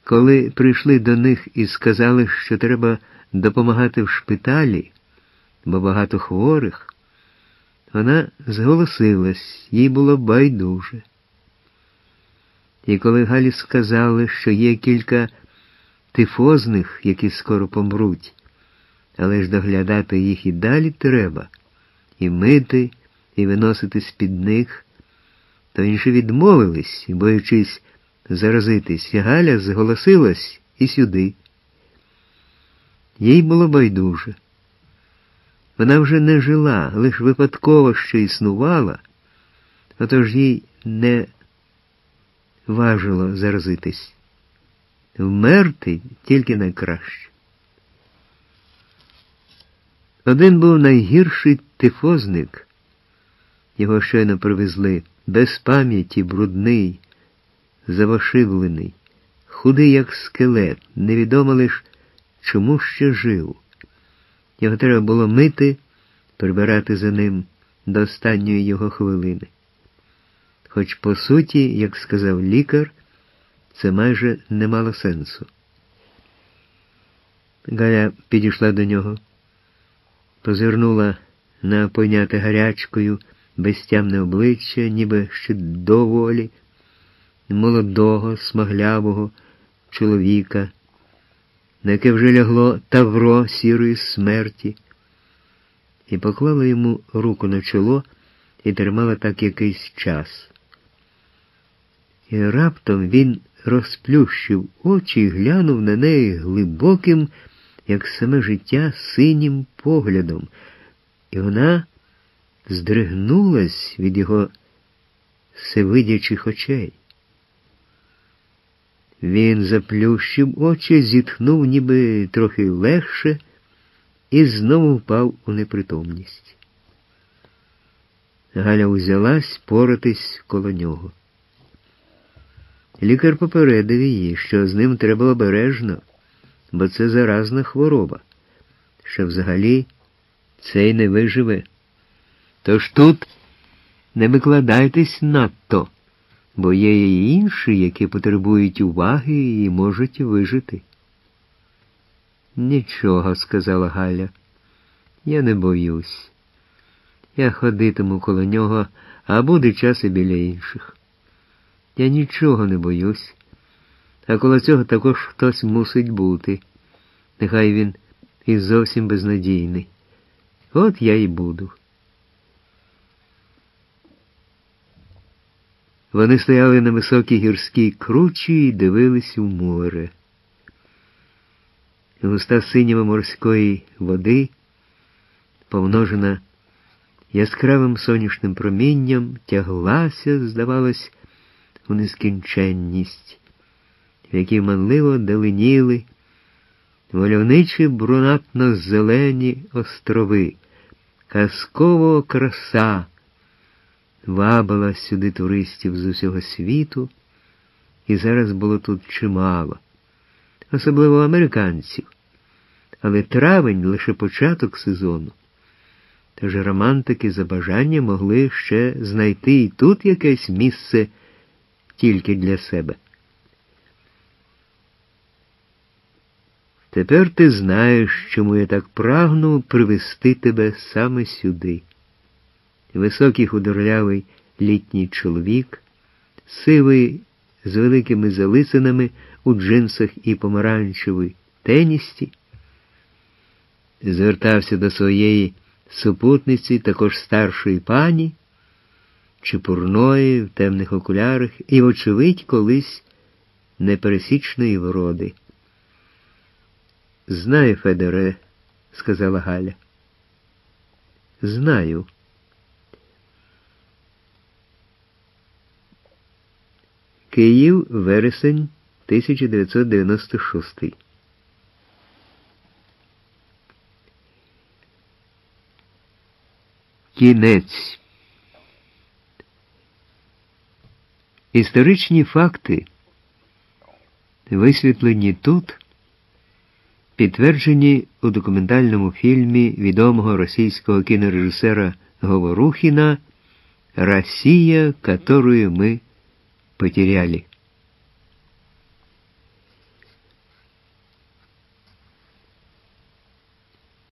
Коли прийшли до них і сказали, що треба допомагати в шпиталі, бо багато хворих, вона зголосилась, їй було байдуже. І коли Галі сказали, що є кілька тифозних, які скоро помруть, але ж доглядати їх і далі треба, і мити, і виносити з-під них, то інші відмовились, боючись заразитись, і Галя зголосилась і сюди. Їй було байдуже. Вона вже не жила, лише випадково що існувала, отож їй не важило заразитись. Вмерти тільки найкраще. Один був найгірший тифозник. Його щойно привезли, без пам'яті, брудний, завошивлений, худий, як скелет, невідомо лиш, чому ще жив. Його треба було мити, прибирати за ним до останньої його хвилини. Хоч, по суті, як сказав лікар, це майже не мало сенсу. Галя підійшла до нього, позирнула на пойняте гарячкою, безтямне обличчя, ніби ще доволі молодого, смаглявого чоловіка, на яке вже лягло тавро сірої смерті, і поклала йому руку на чоло і тримала так якийсь час. І раптом він розплющив очі і глянув на неї глибоким, як саме життя, синім поглядом, і вона здригнулась від його всевидячих очей. Він заплющив очі, зітхнув ніби трохи легше і знову впав у непритомність. Галя узялась поратись коло нього. Лікар попередив її, що з ним треба обережно, бо це заразна хвороба, що взагалі цей не виживе. Тож тут не викладайтесь надто, бо є і інші, які потребують уваги і можуть вижити. Нічого, сказала Галя, я не боюсь. Я ходитиму коло нього, а буде час і біля інших. Я нічого не боюсь, а коло цього також хтось мусить бути. Нехай він і зовсім безнадійний. От я і буду. Вони стояли на високій гірській кручі і дивились у море. Густа синіва морської води, помножена яскравим сонячним промінням, тяглася, здавалось, у нескінченність, в якій манливо далиніли вольовничі брунатно-зелені острови. Казкова краса вабила сюди туристів з усього світу, і зараз було тут чимало, особливо американців. Але травень – лише початок сезону. Тож романтики за бажання могли ще знайти і тут якесь місце тільки для себе. Тепер ти знаєш, чому я так прагну привести тебе саме сюди. Високий худорлявий літній чоловік, сивий з великими залисинами у джинсах і помаранчевій теністі, звертався до своєї супутниці, також старшої пані, чепурної, в темних окулярах і, вочевидь, колись непересічної вроди. «Знаю, Федоре», – сказала Галя. «Знаю». Київ, вересень, 1996. Кінець. Історичні факти, висвітлені тут, підтверджені у документальному фільмі відомого російського кінорежисера Говорухіна «Россия, которую мы потеряли».